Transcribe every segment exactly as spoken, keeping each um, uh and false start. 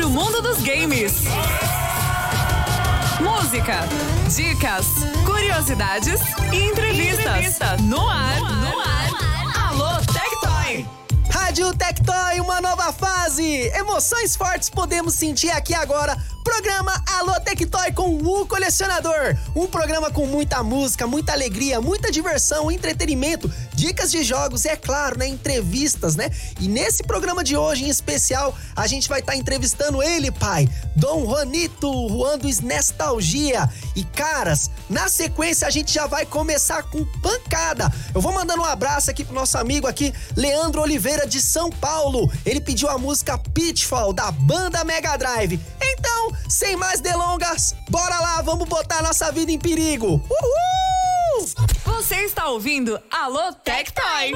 sobre o mundo dos games. Música, dicas, curiosidades e entrevistas. Entrevista. No ar, no ar, no ar. Alô, Tectoy! Rádio Tectoy, uma nova fase! Emoções fortes podemos sentir aqui agora. Programa Alô Tectoy com o Colecionador. Um programa com muita música, muita alegria, muita diversão, entretenimento, dicas de jogos e, é claro, né, entrevistas, né? E nesse programa de hoje, em especial, a gente vai estar tá entrevistando ele, pai, Dom Juanito, Juan do Nostalgia. E, caras, na sequência a gente já vai começar com pancada. Eu vou mandando um abraço aqui pro nosso amigo aqui, Leandro Oliveira, de São Paulo. Ele pediu a música Pitfall, da banda Mega Drive. Então, sem mais delongas, bora lá, vamos botar nossa vida em perigo. Uhul! Você está ouvindo Alô Tectoy.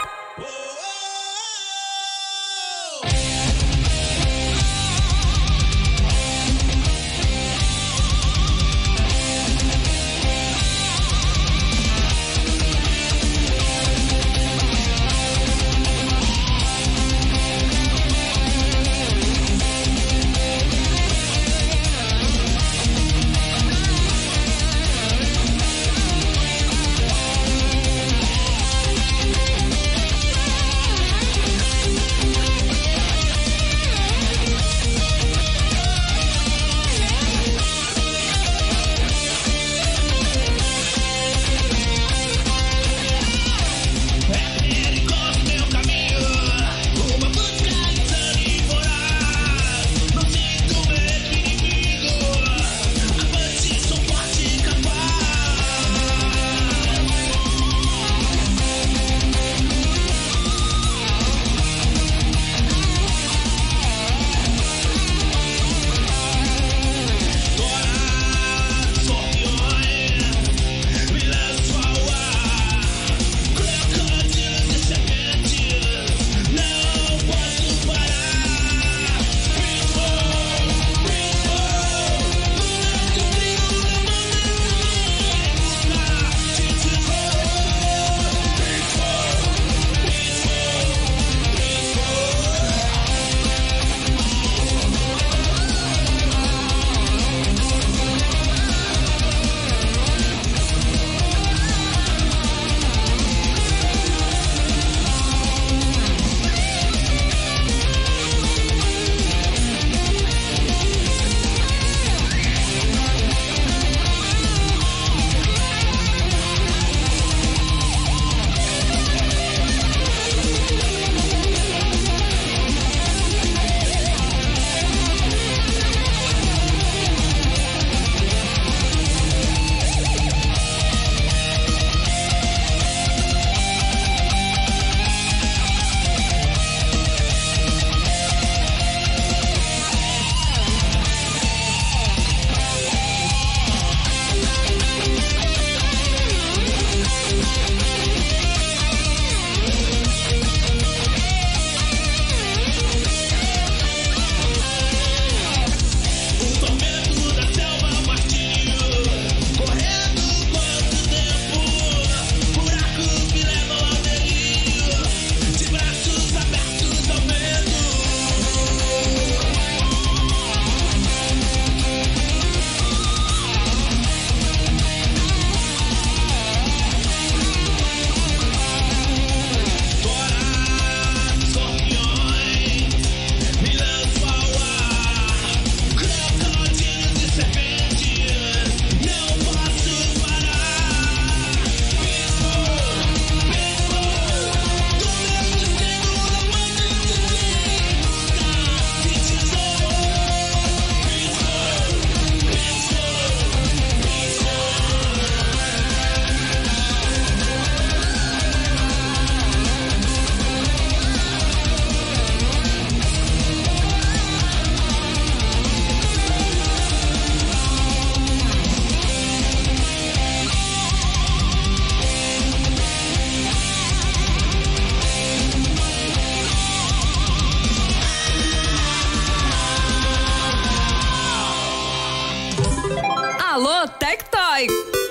Alô, Tectoy!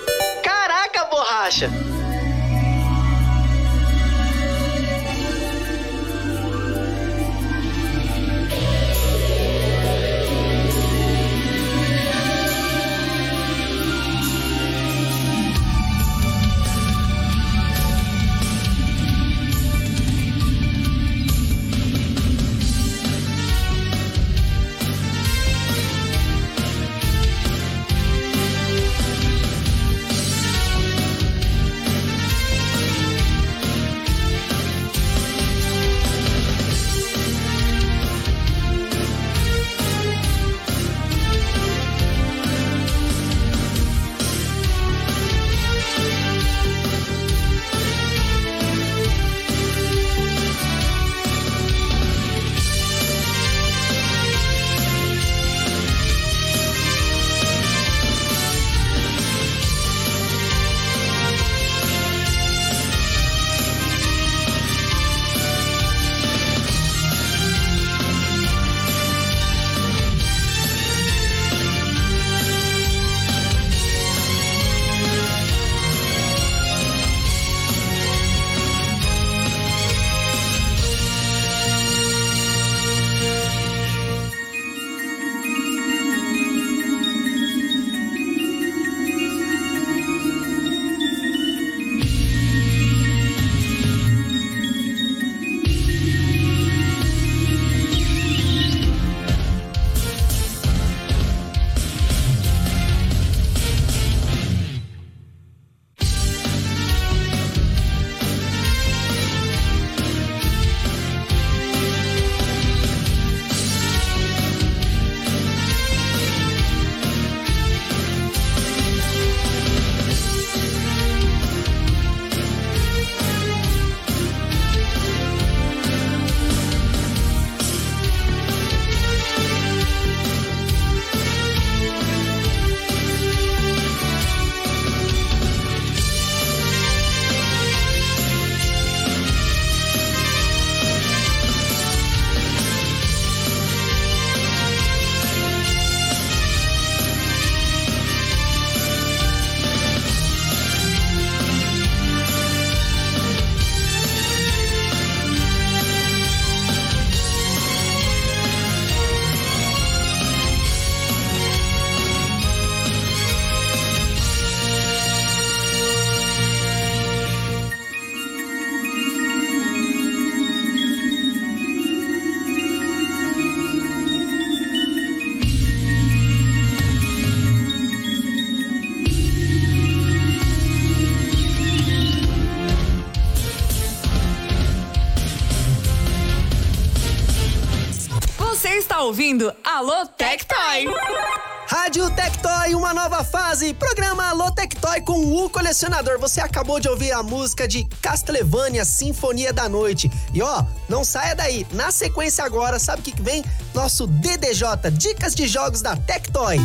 Caraca, borracha! está ouvindo Alô Tectoy. Rádio Tectoy, uma nova fase. Programa Alô Tectoy com o Colecionador. Você acabou de ouvir a música de Castlevania, Sinfonia da Noite. E ó, não saia daí. Na sequência agora, sabe o que vem? Nosso D D J, Dicas de Jogos da Tectoy.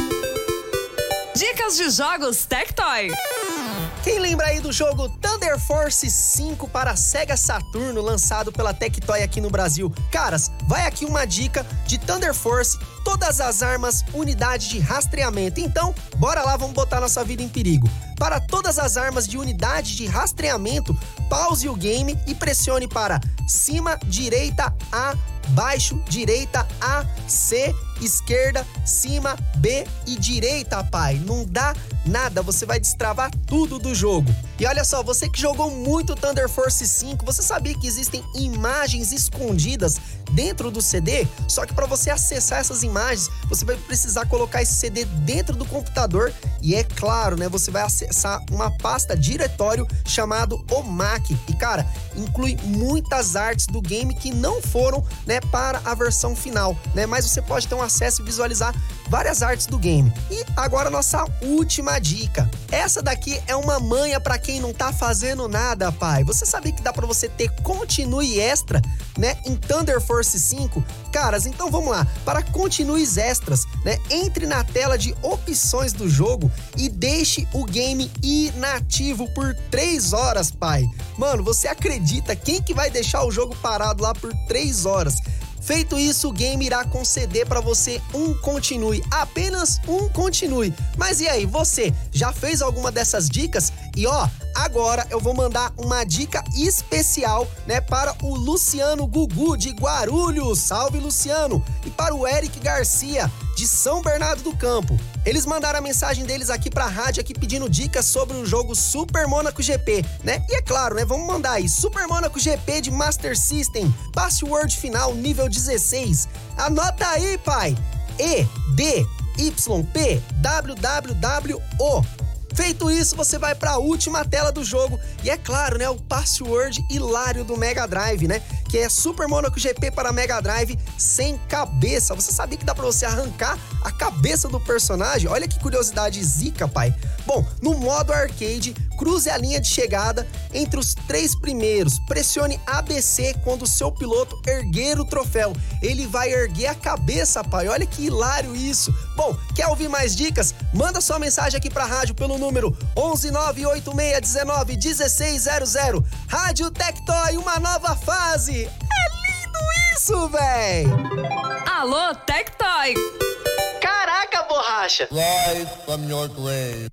Dicas de Jogos Tectoy. Quem lembra aí do jogo Thunder Force cinco para Sega Saturno, lançado pela Tectoy aqui no Brasil? Caras, vai aqui uma dica de Thunder Force, todas as armas, unidade de rastreamento. Então, bora lá, vamos botar nossa vida em perigo. Para todas as armas de unidade de rastreamento, pause o game e pressione para cima, direita, A, baixo, direita, A, C, esquerda, cima, B e direita, pai. Não dá nada, você vai destravar tudo do jogo. E olha só, você que jogou muito Thunder Force cinco, você sabia que existem imagens escondidas dentro do C D? Só que para você acessar essas imagens, você vai precisar colocar esse C D dentro do computador e é claro, né, você vai acessar uma pasta diretório chamado O M A C. E cara, inclui muitas artes do game que não foram, né, para a versão final, né? Mas você pode ter um acesso e visualizar várias artes do game. E agora nossa última dica. Essa daqui é uma manha para quem não tá fazendo nada, pai. Você sabia que dá para você ter continue extra, né, em Thunder Force cinco? Caras, então vamos lá. Para continues extras, né, entre na tela de opções do jogo e deixe o game inativo por três horas, pai. Mano, você acredita quem que vai deixar o jogo parado lá por três horas? Feito isso, o game irá conceder para você um continue, apenas um continue. Mas e aí, você já fez alguma dessas dicas? E ó, agora eu vou mandar uma dica especial, né, para o Luciano Gugu de Guarulhos. Salve, Luciano! E para o Eric Garcia de São Bernardo do Campo. Eles mandaram a mensagem deles aqui pra rádio, aqui pedindo dicas sobre o jogo Super Monaco G P, né? E é claro, né? Vamos mandar aí. Super Monaco G P de Master System, password final nível dezesseis. Anota aí, pai. E D Y P W W W O. Feito isso, você vai para a última tela do jogo e é claro, né, o password hilário do Mega Drive, né, que é Super Monaco G P para Mega Drive sem cabeça. Você sabia que dá para você arrancar a cabeça do personagem? Olha que curiosidade zica, pai. Bom, no modo arcade, cruze a linha de chegada entre os três primeiros. Pressione A B C quando o seu piloto erguer o troféu. Ele vai erguer a cabeça, pai. Olha que hilário isso. Bom, quer ouvir mais dicas? Manda sua mensagem aqui pra rádio pelo número onze nove oito seis um nove um seis zero zero. Rádio Tectoy, uma nova fase. É lindo isso, véi! Alô Tectoy. Caraca, borracha! Rise from your grave.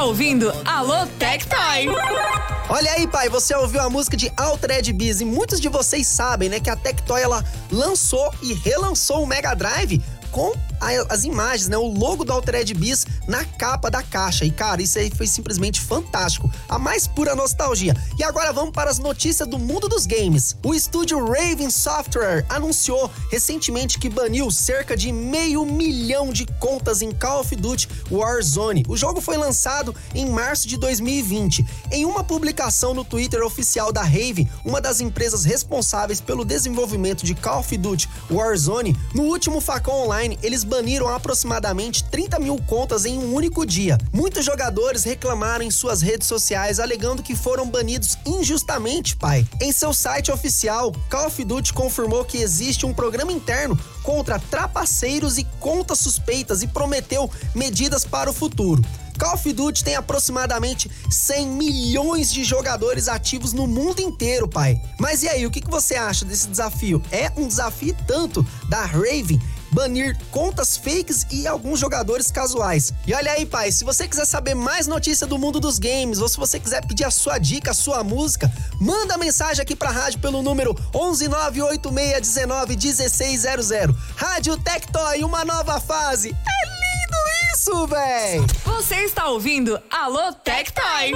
está ouvindo Alô Tectoy. Olha aí, pai, você ouviu a música de Altered Beast e muitos de vocês sabem, né, que a Tectoy ela lançou e relançou o Mega Drive com a, as imagens, né, o logo do Altered Beast na capa da caixa. E, cara, isso aí foi simplesmente fantástico. A mais pura nostalgia. E agora vamos para as notícias do mundo dos games. O estúdio Raven Software anunciou recentemente que baniu cerca de meio milhão de contas em Call of Duty Warzone. O jogo foi lançado em março de dois mil e vinte. Em uma publicação no Twitter oficial da Raven, uma das empresas responsáveis pelo desenvolvimento de Call of Duty Warzone, no último facão online, eles baniram aproximadamente trinta mil contas em um único dia. Muitos jogadores reclamaram em suas redes sociais, alegando que foram banidos injustamente, pai. Em seu site oficial, Call of Duty confirmou que existe um programa interno contra trapaceiros e contas suspeitas e prometeu medidas para o futuro. Call of Duty tem aproximadamente cem milhões de jogadores ativos no mundo inteiro, pai. Mas e aí, o que você acha desse desafio? É um desafio tanto da Raven banir contas fakes e alguns jogadores casuais. E olha aí, pai, se você quiser saber mais notícia do mundo dos games ou se você quiser pedir a sua dica, a sua música, manda mensagem aqui pra rádio pelo número onze nove oito seis um nove um seis zero zero. Rádio Tectoy, uma nova fase. É lindo isso, véi! Você está ouvindo Alô Tectoy.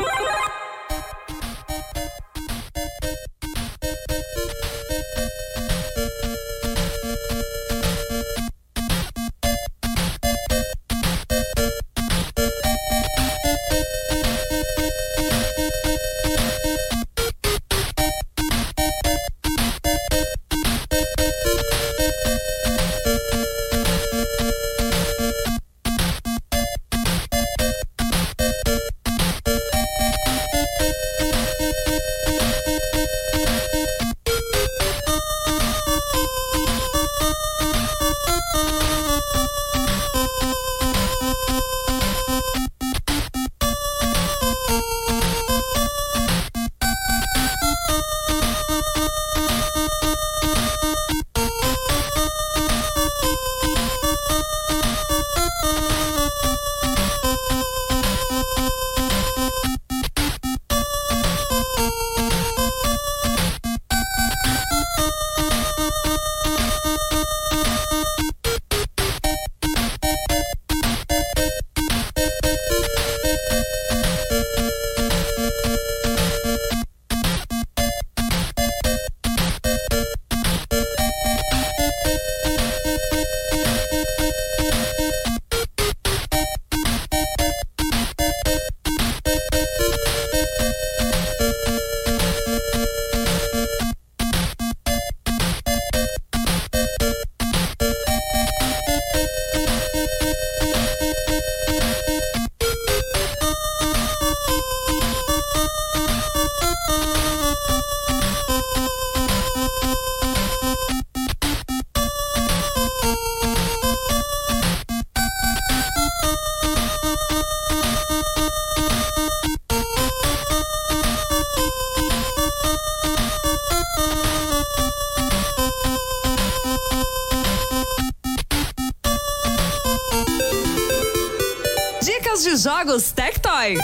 Dicas de jogos Tectoy.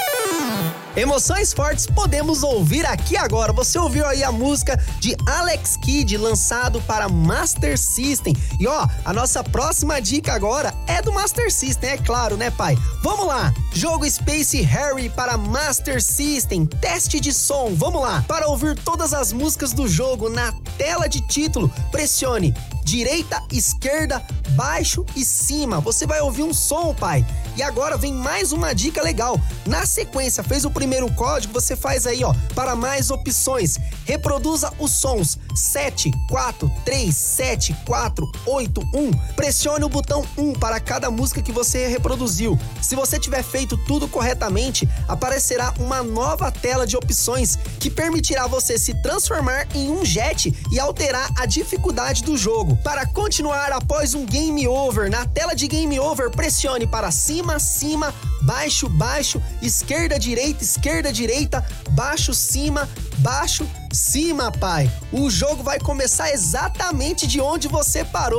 Emoções fortes podemos ouvir aqui agora. Você ouviu aí a música de Alex Kidd, lançado para Master System. E ó, a nossa próxima dica agora é do Master System, é claro, né, pai? Vamos lá! Jogo Space Harry para Master System. Teste de som, vamos lá! Para ouvir todas as músicas do jogo na tela de título, pressione direita, esquerda, baixo e cima. Você vai ouvir um som, pai. E agora vem mais uma dica legal. Na sequência, fez o primeiro código, você faz aí, ó, para mais opções. Reproduza os sons sete, quatro, três, sete, quatro, oito, um. Pressione o botão um para cada música que você reproduziu. Se você tiver feito tudo corretamente, aparecerá uma nova tela de opções que permitirá você se transformar em um jet e alterar a dificuldade do jogo. Para continuar após um game over, na tela de game over, pressione para cima, cima, baixo, baixo, esquerda, direita, esquerda, direita, baixo, cima, baixo, cima, pai. O jogo vai começar exatamente de onde você parou.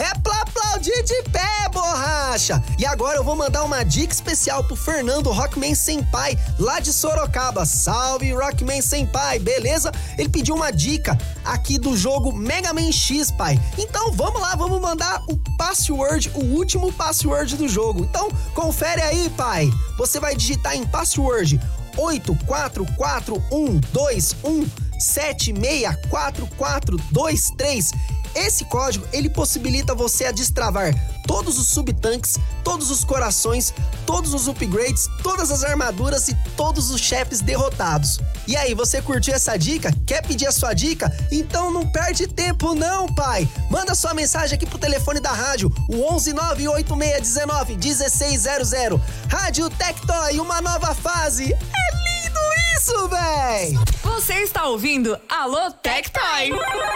É pra aplaudir de pé, borracha! E agora eu vou mandar uma dica especial pro Fernando Rockman Senpai, lá de Sorocaba. Salve, Rockman Senpai, beleza? Ele pediu uma dica aqui do jogo Mega Man X, pai. Então vamos lá, vamos mandar o password, o último password do jogo. Então confere aí, pai. Você vai digitar em password oito quatro quatro um dois um sete seis quatro quatro dois três. Esse código, ele possibilita você a destravar todos os subtanques, todos os corações, todos os upgrades, todas as armaduras e todos os chefes derrotados. E aí, você curtiu essa dica? Quer pedir a sua dica? Então não perde tempo não, pai! Manda sua mensagem aqui pro telefone da rádio, o onze nove oito seis um nove um seis zero zero. Rádio Tectoy, uma nova fase! É lindo isso, véi! Você está ouvindo Alô Tectoy!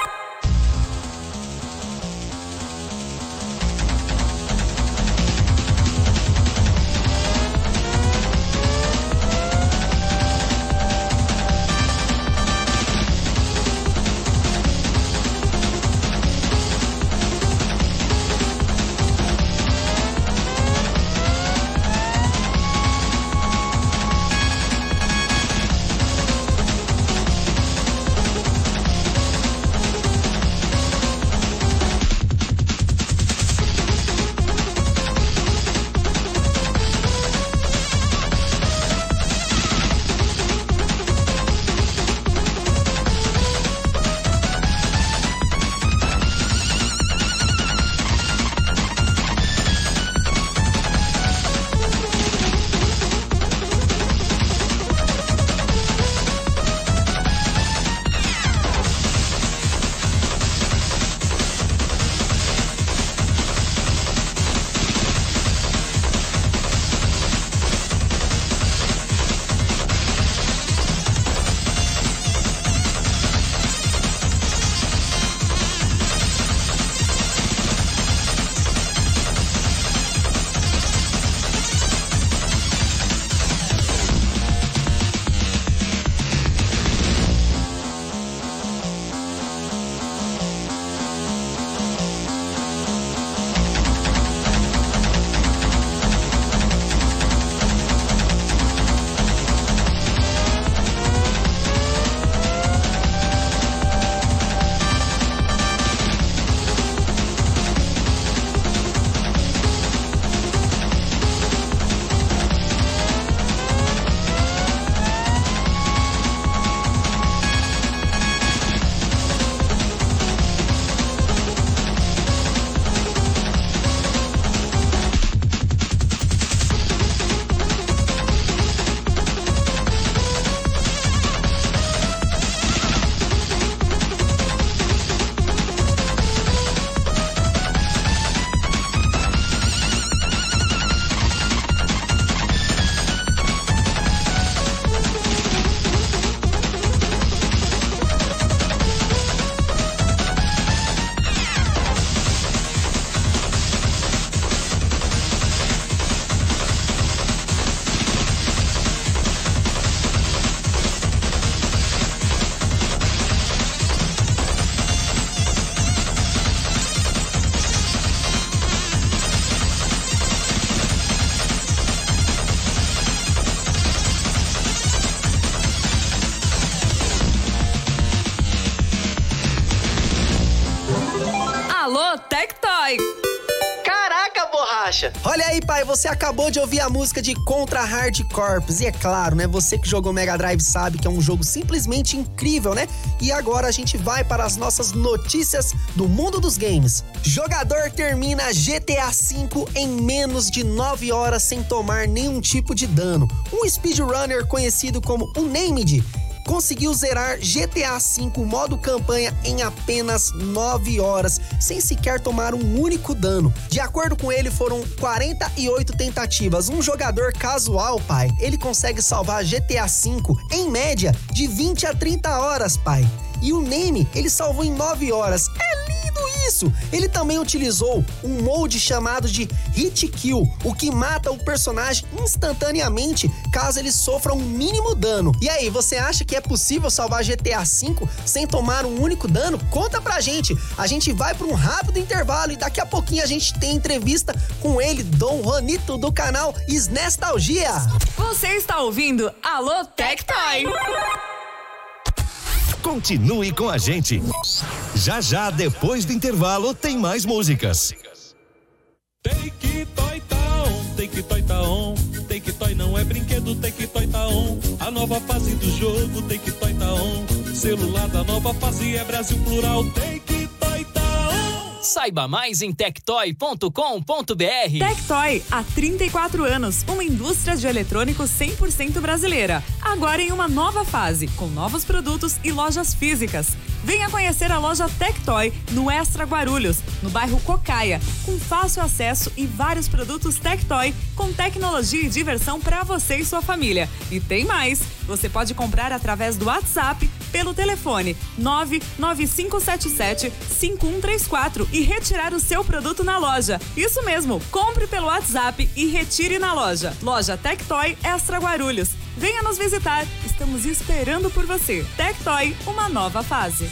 Tectoy. Caraca, borracha! Olha aí, pai, você acabou de ouvir a música de Contra Hard Corps. E é claro, né, você que jogou Mega Drive sabe que é um jogo simplesmente incrível, né? E agora a gente vai para as nossas notícias do mundo dos games. Jogador termina G T A cinco em menos de nove horas sem tomar nenhum tipo de dano. Um speedrunner conhecido como Unnamed conseguiu zerar G T A cinco modo campanha em apenas nove horas, sem sequer tomar um único dano. De acordo com ele, foram quarenta e oito tentativas. Um jogador casual, pai, ele consegue salvar G T A cinco em média de vinte a trinta horas, pai. E o Name, ele salvou em nove horas. É lindo isso, ele também utilizou um molde chamado de Hit Kill, o que mata o personagem instantaneamente caso ele sofra um mínimo dano. E aí, você acha que é possível salvar G T A cinco sem tomar um único dano? Conta pra gente. A gente vai pra um rápido intervalo e daqui a pouquinho a gente tem entrevista com ele, Dom Juanito, do canal SNEStalgia. Você está ouvindo Alô Tectoy. Continue com a gente. Já já, depois do intervalo, tem mais músicas. Tectoy tá on, Tectoy tá on, Tectoy não é brinquedo, Tectoy tá on. A nova fase do jogo, Tectoy tá on. Celular da nova fase é Brasil Plural, Tectoy tá on. Saiba mais em tectoy ponto com ponto b r. Tectoy, há trinta e quatro anos, uma indústria de eletrônicos cem por cento brasileira. Agora em uma nova fase, com novos produtos e lojas físicas. Venha conhecer a loja Tectoy no Extra Guarulhos, no bairro Cocaia, com fácil acesso e vários produtos Tectoy com tecnologia e diversão para você e sua família. E tem mais! Você pode comprar através do WhatsApp pelo telefone nove nove cinco sete sete cinco um três quatro e retirar o seu produto na loja. Isso mesmo, compre pelo WhatsApp e retire na loja. Loja Tectoy Extra Guarulhos. Venha nos visitar, estamos esperando por você. Tectoy, uma nova fase.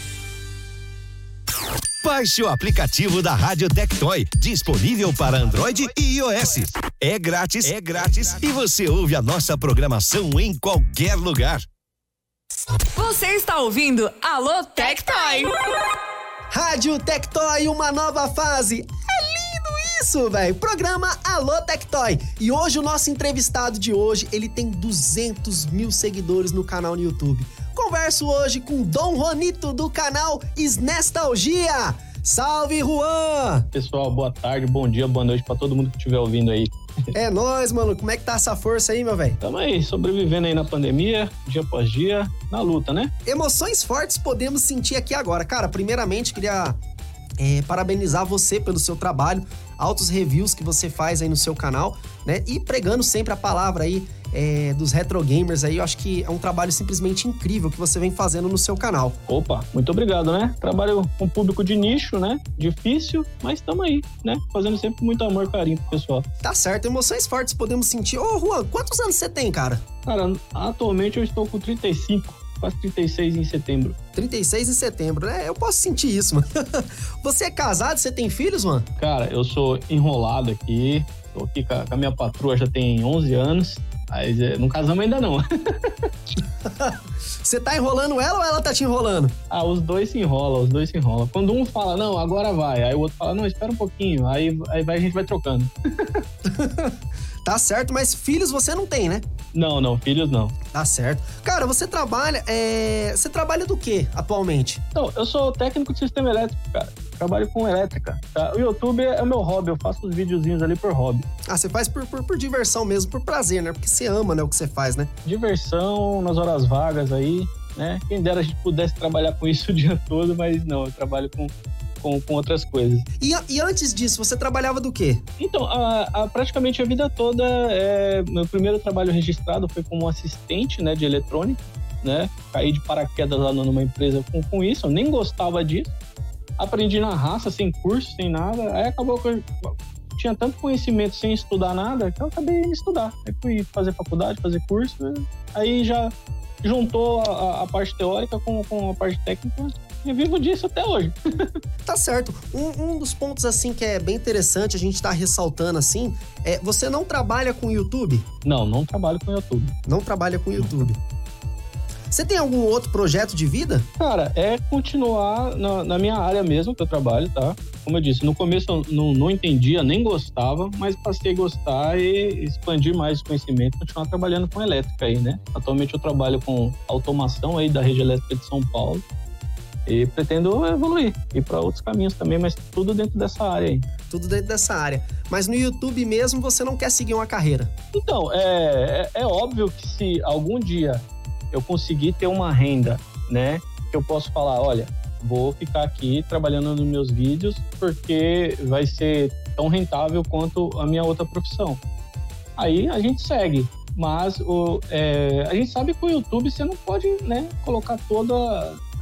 Baixe o aplicativo da Rádio Tectoy, disponível para Android e iOS. É grátis, é grátis e você ouve a nossa programação em qualquer lugar. Você está ouvindo Alô Tectoy. Rádio Tectoy, uma nova fase. É lindo isso, velho. Programa Alô Tectoy. E hoje o nosso entrevistado de hoje, ele tem duzentos mil seguidores no canal no YouTube. Converso hoje com Dom Juanito do canal SNEStalgia. Salve, Juan! Pessoal, boa tarde, bom dia, boa noite pra todo mundo que estiver ouvindo aí. É nóis, mano. Como é que tá essa força aí, meu velho? Tamo aí, sobrevivendo aí na pandemia, dia após dia, na luta, né? Emoções fortes podemos sentir aqui agora. Cara, primeiramente, queria é, parabenizar você pelo seu trabalho, altos reviews que você faz aí no seu canal, né? E pregando sempre a palavra aí é, dos retro gamers aí. Eu acho que é um trabalho simplesmente incrível que você vem fazendo no seu canal. Opa, muito obrigado, né? Trabalho com público de nicho, né? Difícil, mas tamo aí, né? Fazendo sempre com muito amor e carinho pro pessoal. Tá certo, emoções fortes podemos sentir. Ô, Juan, quantos anos você tem, cara? Cara, atualmente eu estou com trinta e cinco, quase trinta e seis em setembro. trinta e seis em setembro, né? Eu posso sentir isso, mano. Você é casado? Você tem filhos, mano? Cara, eu sou enrolado aqui, tô aqui com a, com a minha patroa já tem onze anos, mas é, não casamos ainda não. Você tá enrolando ela ou ela tá te enrolando? Ah, os dois se enrolam, os dois se enrolam. Quando um fala, não, agora vai, aí o outro fala, não, espera um pouquinho, aí, aí vai, a gente vai trocando. Tá certo, mas filhos você não tem, né? Não, não, filhos não. Tá certo. Cara, você trabalha, é... você trabalha do quê atualmente? Então, eu sou técnico de sistema elétrico, cara. Trabalho com elétrica, tá? O YouTube é o meu hobby, eu faço os videozinhos ali por hobby. Ah, você faz por, por, por diversão mesmo, por prazer, né? Porque você ama, né, o que você faz, né? Diversão, nas horas vagas aí, né? Quem dera a gente pudesse trabalhar com isso o dia todo, mas não, eu trabalho com... Com, com outras coisas. E, e antes disso, você trabalhava do quê? Então, a, a, praticamente a vida toda, é, meu primeiro trabalho registrado foi como assistente, né, de eletrônica, né? Caí de paraquedas lá numa empresa com, com isso, eu nem gostava disso. Aprendi na raça, sem curso, sem nada. Aí acabou que eu tinha tanto conhecimento sem estudar nada, que eu acabei indo estudar. Aí fui fazer faculdade, fazer curso, aí já juntou a, a parte teórica com, com a parte técnica. E vivo disso até hoje. Tá certo. Um, um dos pontos, assim, que é bem interessante a gente tá ressaltando, assim, é você não trabalha com YouTube? Não, não trabalho com YouTube. Não trabalha com YouTube. Você tem algum outro projeto de vida? Cara, é continuar na, na minha área mesmo que eu trabalho, tá? Como eu disse, no começo eu não, não entendia, nem gostava, mas passei a gostar e expandir mais o conhecimento, continuar trabalhando com elétrica aí, né? Atualmente eu trabalho com automação aí da rede elétrica de São Paulo. E pretendo evoluir, ir para outros caminhos também, mas tudo dentro dessa área aí. Tudo dentro dessa área. Mas no YouTube mesmo você não quer seguir uma carreira? Então, é, é, é óbvio que se algum dia eu conseguir ter uma renda, né, que eu posso falar, olha, vou ficar aqui trabalhando nos meus vídeos porque vai ser tão rentável quanto a minha outra profissão. Aí a gente segue. Mas o, é, a gente sabe que o YouTube você não pode, né, colocar toda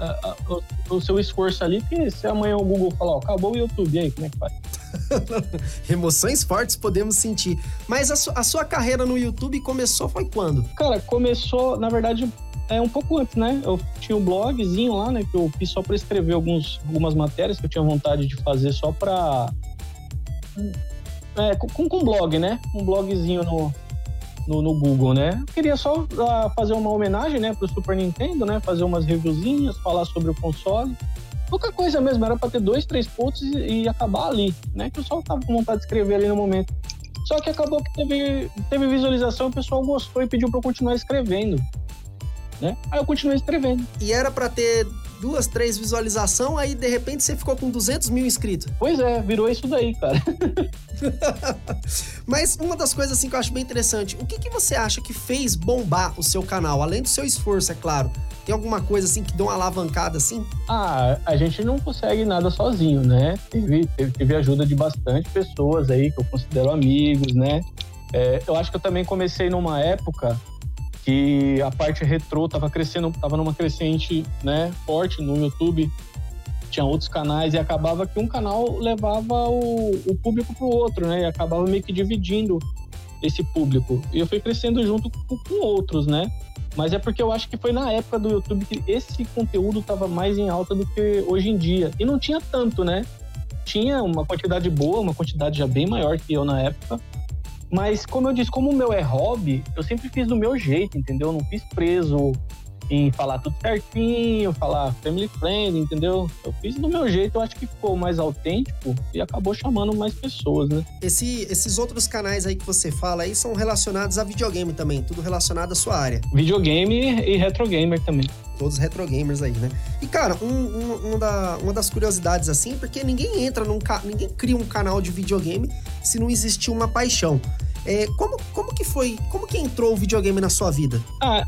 a, a, o, o seu esforço ali, que se amanhã o Google falar, ó, acabou o YouTube, e aí, como é que faz? Emoções fortes podemos sentir. Mas a, su- a sua carreira no YouTube começou foi quando? Cara, começou, na verdade, é um pouco antes, né? Eu tinha um blogzinho lá, né? Que eu fiz só pra escrever alguns, algumas matérias que eu tinha vontade de fazer só pra... É, com, com blog, né? Um blogzinho no, no, no Google, né? Eu queria só uh, fazer uma homenagem, né? Pro Super Nintendo, né? Fazer umas reviewzinhas, falar sobre o console. Pouca coisa mesmo, era pra ter dois, três posts e, e acabar ali, né? Que eu só tava com vontade de escrever ali no momento. Só que acabou que teve, teve visualização, o pessoal gostou e pediu pra eu continuar escrevendo, né? Aí eu continuei escrevendo. E era pra ter duas, três visualizações, aí de repente você ficou com duzentos mil inscritos. Pois é, virou isso daí, cara. Mas uma das coisas assim que eu acho bem interessante, o que, que você acha que fez bombar o seu canal? Além do seu esforço, é claro. Tem alguma coisa assim que deu uma alavancada assim? Ah, a gente não consegue nada sozinho, né? Teve, teve, teve ajuda de bastante pessoas aí que eu considero amigos, né? É, eu acho que eu também comecei numa época que a parte retrô tava crescendo, tava numa crescente, né, forte no YouTube. Tinha outros canais e acabava que um canal levava o, o público pro outro, né? E acabava meio que dividindo esse público. E eu fui crescendo junto com, com outros, né? Mas é porque eu acho que foi na época do YouTube que esse conteúdo tava mais em alta do que hoje em dia. E não tinha tanto, né? Tinha uma quantidade boa, uma quantidade já bem maior que eu na época. Mas, como eu disse, como o meu é hobby, eu sempre fiz do meu jeito, entendeu? Eu não fiz preso em falar tudo certinho, falar family friend, entendeu? Eu fiz do meu jeito, eu acho que ficou mais autêntico e acabou chamando mais pessoas, né? Esse, esses outros canais aí que você fala aí são relacionados a videogame também, tudo relacionado à sua área. Videogame e retro gamer também. Todos retro gamers aí, né? E, cara, um, um, um da, uma das curiosidades, assim, porque ninguém entra num... Ninguém cria um canal de videogame se não existir uma paixão. É, como, como que foi... Como que entrou o videogame na sua vida? Ah,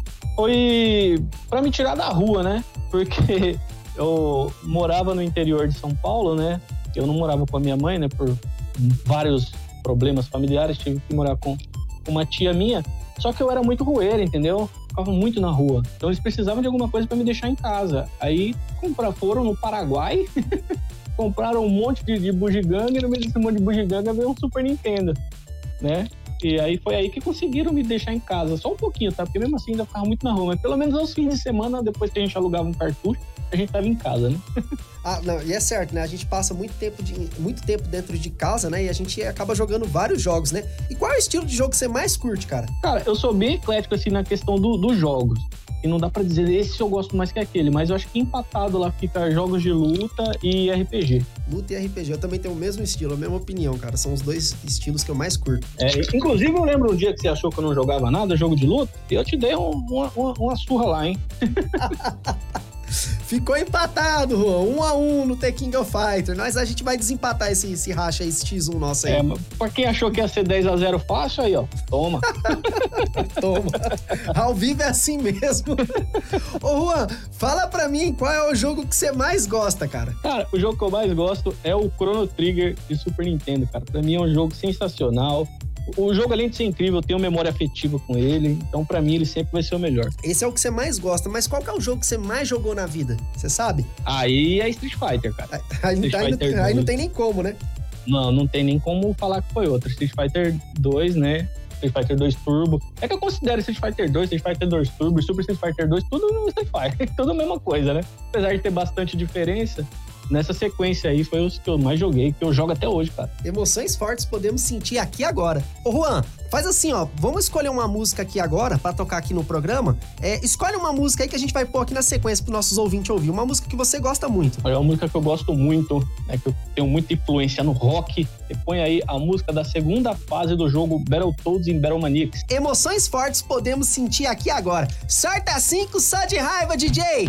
foi pra me tirar da rua, né? Porque eu morava no interior de São Paulo, né? Eu não morava com a minha mãe, né? Por vários problemas familiares, tive que morar com uma tia minha. Só que eu era muito rueiro, entendeu? Ficava muito na rua. Então eles precisavam de alguma coisa pra me deixar em casa. Aí comprar, foram no Paraguai, compraram um monte de, de bugiganga e no meio desse monte de bugiganga veio um Super Nintendo, né? E aí foi aí que conseguiram me deixar em casa. Só um pouquinho, tá? Porque mesmo assim ainda ficava muito na rua. Mas pelo menos aos fins de semana, depois que a gente alugava um cartucho, a gente tava em casa, né? Ah, não, e é certo, né? A gente passa muito tempo, de, muito tempo dentro de casa, né? E a gente acaba jogando vários jogos, né? E qual é o estilo de jogo que você mais curte, cara? Cara, eu sou bem eclético, assim, na questão do, dos jogos. E não dá pra dizer esse eu gosto mais que aquele. Mas eu acho que empatado lá fica jogos de luta e R P G. Luta e R P G. Eu também tenho o mesmo estilo, a mesma opinião, cara. São os dois estilos que eu mais curto. É, inclusive, eu lembro um dia que você achou que eu não jogava nada, jogo de luta, e eu te dei um, uma, uma, uma surra lá, hein? Ficou empatado, Juan. Um a um no The King of Fighters. Nós, a gente vai desempatar esse, esse racha aí, esse X um nosso aí. É, pra quem achou que ia ser dez a zero fácil, aí, ó. Toma. Toma. Ao vivo é assim mesmo. Ô, Juan, fala pra mim qual é o jogo que você mais gosta, cara. Cara, o jogo que eu mais gosto é o Chrono Trigger de Super Nintendo, cara. Pra mim é um jogo sensacional. O jogo, além de ser incrível, eu tenho memória afetiva com ele. Então, pra mim, ele sempre vai ser o melhor. Esse é o que você mais gosta. Mas qual que é o jogo que você mais jogou na vida? Você sabe? Aí é Street Fighter, cara. Aí, Street aí, Fighter aí não dois. tem nem como, né? Não, não tem nem como falar que foi outro. Street Fighter dois, né? Street Fighter dois Turbo. É que eu considero Street Fighter dois, Street Fighter dois Turbo e Super Street Fighter dois tudo no Street Fighter. Tudo a mesma coisa, né? Apesar de ter bastante diferença, nessa sequência aí foi os que eu mais joguei, que eu jogo até hoje, cara. Emoções fortes podemos sentir aqui agora. Ô, Juan, faz assim, ó. Vamos escolher uma música aqui agora pra tocar aqui no programa. É, escolhe uma música aí que a gente vai pôr aqui na sequência pros nossos ouvintes ouvir. Uma música que você gosta muito. Olha, uma música que eu gosto muito, né, que eu tenho muita influência no rock. Você põe aí a música da segunda fase do jogo Battletoads em Battle Maniacs. Emoções fortes podemos sentir aqui agora. Sorta cinco só de raiva, D J!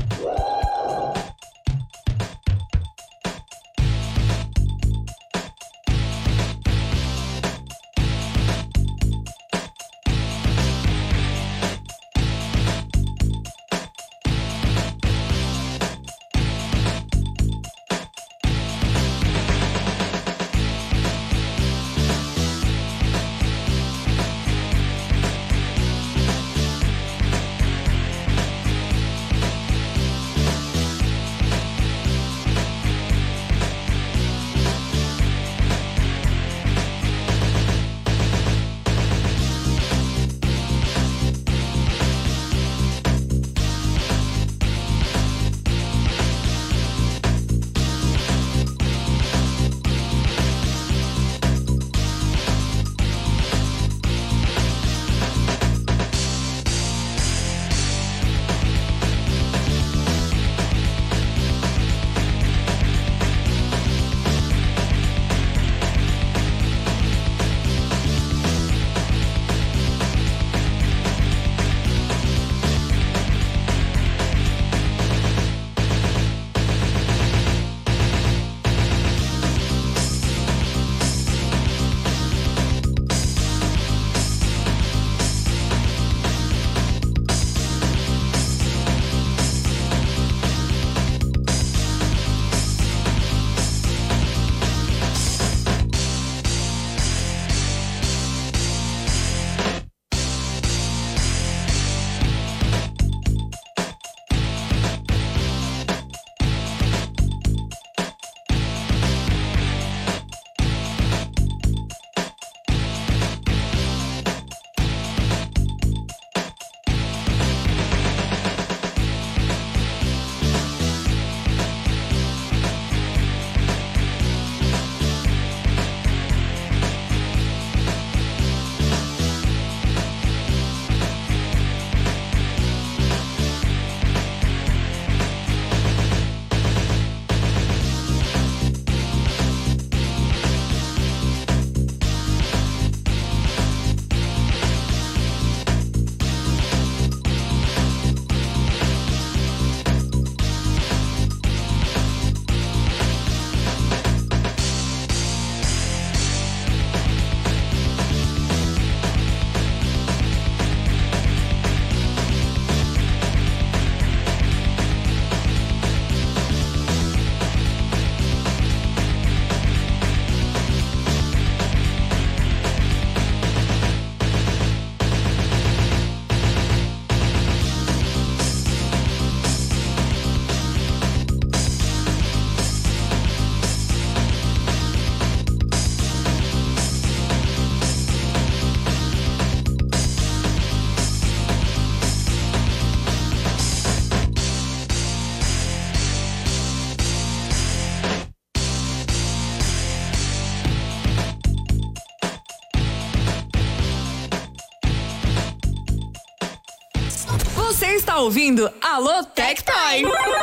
Você está ouvindo Alô Tectoy.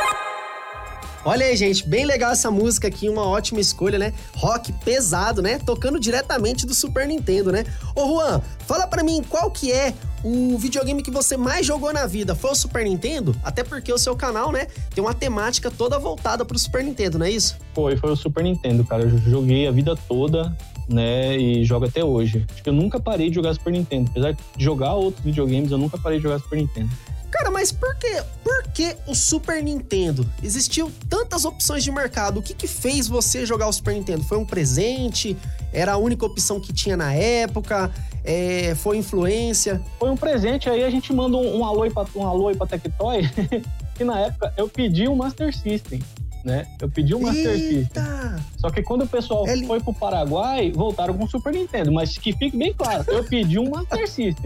Olha aí, gente, bem legal essa música aqui, uma ótima escolha, né? Rock pesado, né? Tocando diretamente do Super Nintendo, né? Ô, Juan, fala pra mim qual que é o videogame que você mais jogou na vida. Foi o Super Nintendo? Até porque o seu canal, né, tem uma temática toda voltada pro Super Nintendo, não é isso? Foi, foi o Super Nintendo, cara. Eu joguei a vida toda, né, e jogo até hoje. Acho que eu nunca parei de jogar Super Nintendo. Apesar de jogar outros videogames, eu nunca parei de jogar Super Nintendo. Cara, mas por que, por que o Super Nintendo? Existiam tantas opções de mercado. O que que fez você jogar o Super Nintendo? Foi um presente? Era a única opção que tinha na época? É, foi influência? Foi um presente, aí a gente manda um, um alô aí pra, um alô aí pra Tectoy, que na época eu pedi um Master System, né? Eu pedi um Master Eita. System. Só que quando o pessoal Ele... foi pro Paraguai, voltaram com o Super Nintendo. Mas que fique bem claro, eu pedi um Master System.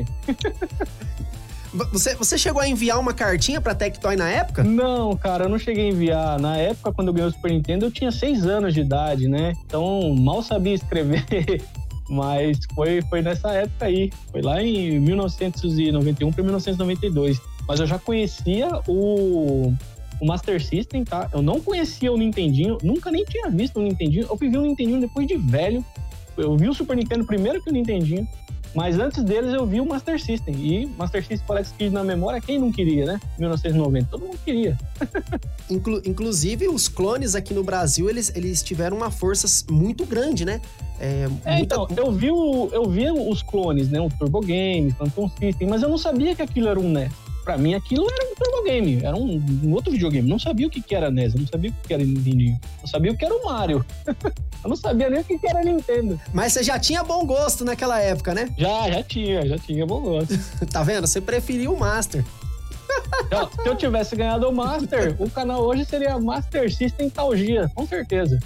Você, você chegou a enviar uma cartinha pra Tectoy na época? Não, cara, eu não cheguei a enviar. Na época, quando eu ganhei o Super Nintendo, eu tinha seis anos de idade, né? Então, mal sabia escrever. Mas foi, foi nessa época aí. Foi lá em mil novecentos e noventa e um para mil novecentos e noventa e dois. Mas eu já conhecia o, o Master System, tá? Eu não conhecia o Nintendinho. Nunca nem tinha visto o Nintendinho. Eu fui ver o Nintendinho depois de velho. Eu vi o Super Nintendo primeiro que o Nintendinho. Mas antes deles eu vi o Master System. E Master System Collector's Kit na memória, quem não queria, né? mil novecentos e noventa, todo mundo queria. Inclu- inclusive, os clones aqui no Brasil, eles, eles tiveram uma força muito grande, né? É, é muita... então, eu vi, o, eu vi os clones, né? O Turbo Game, Phantom System, mas eu não sabia que aquilo era um N E S. Pra mim, aquilo era um Turbo Game, era um, um outro videogame. Não sabia o que, que era N E S, eu não sabia o que, que era Nintendinho. Eu sabia o que era o Mario. Eu não sabia nem o que, que era Nintendo. Mas você já tinha bom gosto naquela época, né? Já, já tinha, já tinha bom gosto. Tá vendo? Você preferiu o Master. Então, se eu tivesse ganhado o Master, o canal hoje seria Master System Talgia, com certeza.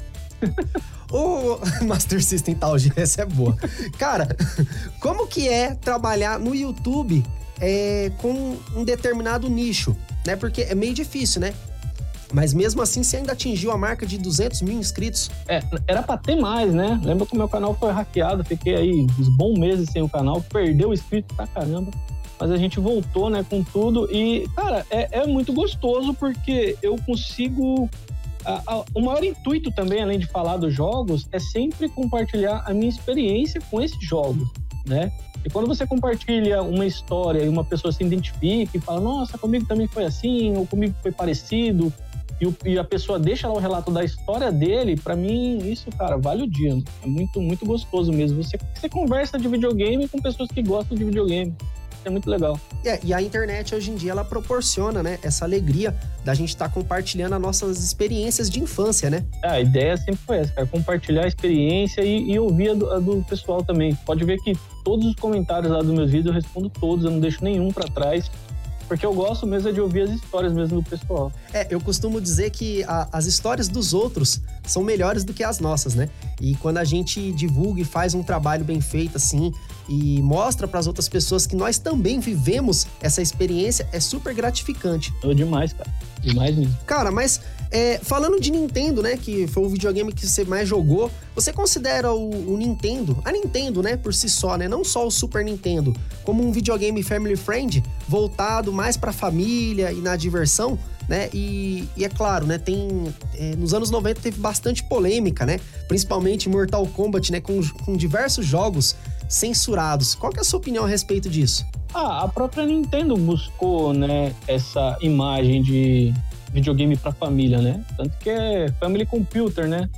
O Master System Talgia, essa é boa. Cara, como que é trabalhar no YouTube é, com um determinado nicho, né? Porque é meio difícil, né? Mas mesmo assim, você ainda atingiu a marca de duzentos mil inscritos. É, era pra ter mais, né? Lembra que o meu canal foi hackeado, fiquei aí uns bons meses sem o canal, perdeu inscrito pra caramba. Mas a gente voltou, né, com tudo. E, cara, é, é muito gostoso porque eu consigo... A, a, o maior intuito também, além de falar dos jogos, é sempre compartilhar a minha experiência com esses jogos, né? E quando você compartilha uma história e uma pessoa se identifica e fala, nossa, comigo também foi assim, ou comigo foi parecido, e, o, e a pessoa deixa lá o relato da história dele, pra mim, isso, cara, vale o dia. É muito, muito gostoso mesmo. Você, você conversa de videogame com pessoas que gostam de videogame. É muito legal. É, e a internet hoje em dia ela proporciona, né, essa alegria da gente estar tá compartilhando as nossas experiências de infância, né? É, a ideia sempre foi essa, cara, compartilhar a experiência e, e ouvir a do, a do pessoal também. Pode ver que todos os comentários lá dos meus vídeos eu respondo todos, eu não deixo nenhum pra trás. Porque eu gosto mesmo de ouvir as histórias mesmo do pessoal. É, eu costumo dizer que a, as histórias dos outros são melhores do que as nossas, né? E quando a gente divulga e faz um trabalho bem feito assim e mostra para as outras pessoas que nós também vivemos essa experiência, é super gratificante. É demais, cara. Demais mesmo. Cara, mas é, falando de Nintendo, né, que foi o videogame que você mais jogou, você considera o, o Nintendo, a Nintendo, né, por si só, né, não só o Super Nintendo, como um videogame family friend, voltado mais pra família e na diversão, né, e, e é claro, né, tem, é, nos anos noventa teve bastante polêmica, né, principalmente Mortal Kombat, né, com, com diversos jogos censurados. Qual que é a sua opinião a respeito disso? Ah, a própria Nintendo buscou, né, essa imagem de videogame para família, né? Tanto que é Family Computer, né?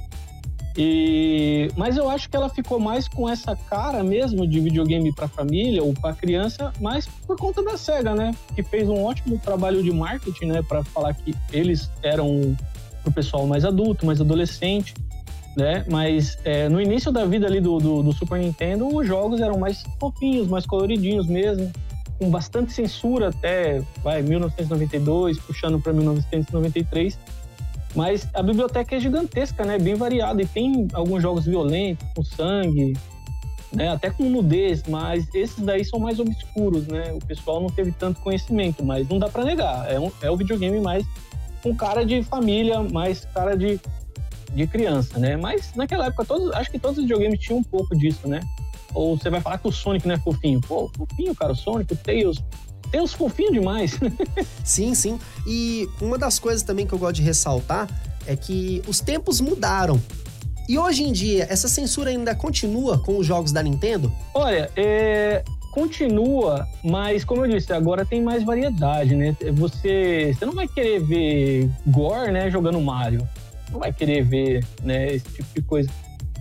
E... Mas eu acho que ela ficou mais com essa cara mesmo de videogame para família ou para criança, mais por conta da Sega, né? Que fez um ótimo trabalho de marketing, né? Para falar que eles eram pro pessoal mais adulto, mais adolescente, né? Mas é, no início da vida ali do, do, do Super Nintendo, os jogos eram mais fofinhos, mais coloridinhos mesmo, com bastante censura até, vai, mil novecentos e noventa e dois, puxando para mil novecentos e noventa e três. Mas a biblioteca é gigantesca, né? Bem variada, e tem alguns jogos violentos, com sangue, né? Até com nudez, mas esses daí são mais obscuros, né? O pessoal não teve tanto conhecimento, mas não dá para negar. É, um, é o videogame mais com cara de família, mais cara de de criança, né? Mas naquela época, todos, acho que todos os videogames tinham um pouco disso, né? Ou você vai falar que o Sonic não é fofinho. Pô, fofinho, cara, o Sonic, o Tails, tem uns fofinhos demais. Sim, sim. E uma das coisas também que eu gosto de ressaltar é que os tempos mudaram. E hoje em dia, essa censura ainda continua com os jogos da Nintendo? Olha, é... continua, mas como eu disse, agora tem mais variedade, né? Você, você não vai querer ver gore, né, jogando Mario. Não vai querer ver, né, esse tipo de coisa.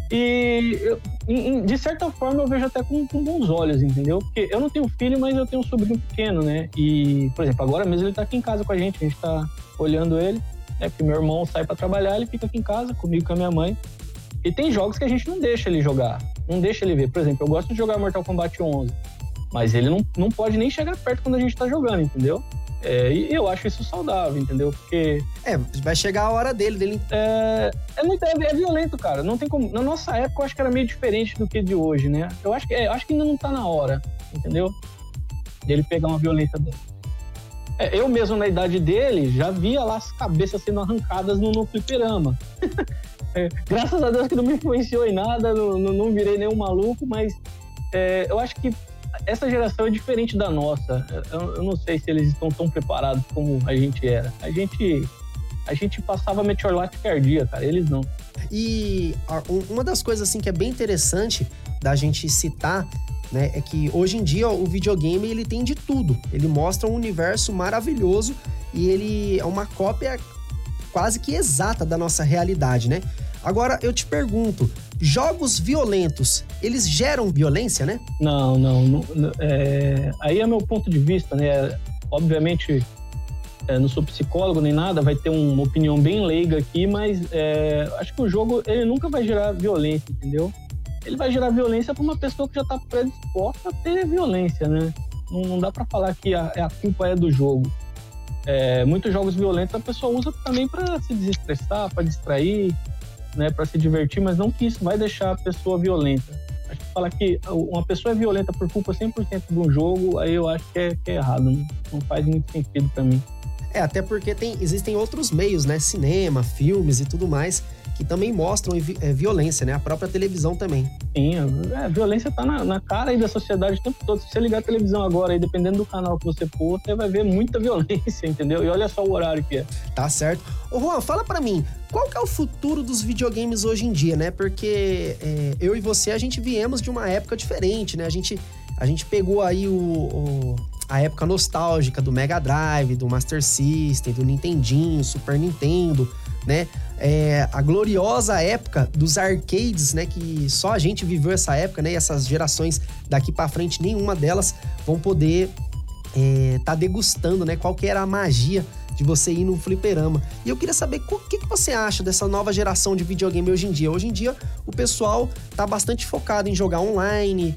E, eu, de certa forma, eu vejo até com, com bons olhos, entendeu? Porque eu não tenho filho, mas eu tenho um sobrinho pequeno, né? E, por exemplo, agora mesmo ele tá aqui em casa com a gente, a gente tá olhando ele, né? Porque meu irmão sai pra trabalhar, ele fica aqui em casa comigo, com a minha mãe. E tem jogos que a gente não deixa ele jogar, não deixa ele ver. Por exemplo, eu gosto de jogar Mortal Kombat onze, mas ele não, não pode nem chegar perto quando a gente tá jogando, entendeu? É, e eu acho isso saudável, entendeu? Porque... É, vai chegar a hora dele, dele... É, é, muito, é, é violento, cara. Não tem como... Na nossa época, eu acho que era meio diferente do que de hoje, né? Eu acho que, é, eu acho que ainda não tá na hora, entendeu? Dele pegar uma violência dele. É, eu mesmo, na idade dele, já via lá as cabeças sendo arrancadas no, no fliperama. É, graças a Deus que não me influenciou em nada, não, não, não virei nenhum maluco, mas é, eu acho que essa geração é diferente da nossa. Eu, eu não sei se eles estão tão preparados como a gente era. A gente, a gente passava meteorolate cardia, cara, eles não. E uma das coisas assim que é bem interessante da gente citar, né, é que hoje em dia o videogame ele tem de tudo. Ele mostra um universo maravilhoso e ele é uma cópia quase que exata da nossa realidade, né? Agora, eu te pergunto, jogos violentos, eles geram violência, né? Não, não. não é, aí é meu ponto de vista, né? Obviamente, é, não sou psicólogo nem nada, vai ter uma opinião bem leiga aqui, mas é, acho que o jogo, ele nunca vai gerar violência, entendeu? Ele vai gerar violência para uma pessoa que já está predisposta a ter violência, né? Não, não dá para falar que a, a culpa é do jogo. É, muitos jogos violentos a pessoa usa também para se desestressar, para distrair, né, para se divertir, mas não que isso vai deixar a pessoa violenta. Acho que falar que uma pessoa é violenta por culpa cem por cento de um jogo, aí eu acho que é, que é errado, não, não faz muito sentido para mim. É, até porque tem, existem outros meios, né, cinema, filmes e tudo mais, que também mostram é, violência, né, a própria televisão também. Sim, a, a violência tá na, na cara aí da sociedade o tempo todo. Se você ligar a televisão agora, aí, dependendo do canal que você pôr, você vai ver muita violência, entendeu? E olha só o horário que é. Tá certo. Ô Juan, fala pra mim, qual que é o futuro dos videogames hoje em dia, né? Porque é, eu e você, a gente viemos de uma época diferente, né? A gente, a gente pegou aí o, o, a época nostálgica do Mega Drive, do Master System, do Nintendinho, Super Nintendo, né? É, a gloriosa época dos arcades, né? Que só a gente viveu essa época, né? E essas gerações daqui pra frente, nenhuma delas vão poder é, tá degustando, né? Qual que era a magia de você ir num fliperama. E eu queria saber o que, que você acha dessa nova geração de videogame hoje em dia. Hoje em dia, o pessoal tá bastante focado em jogar online,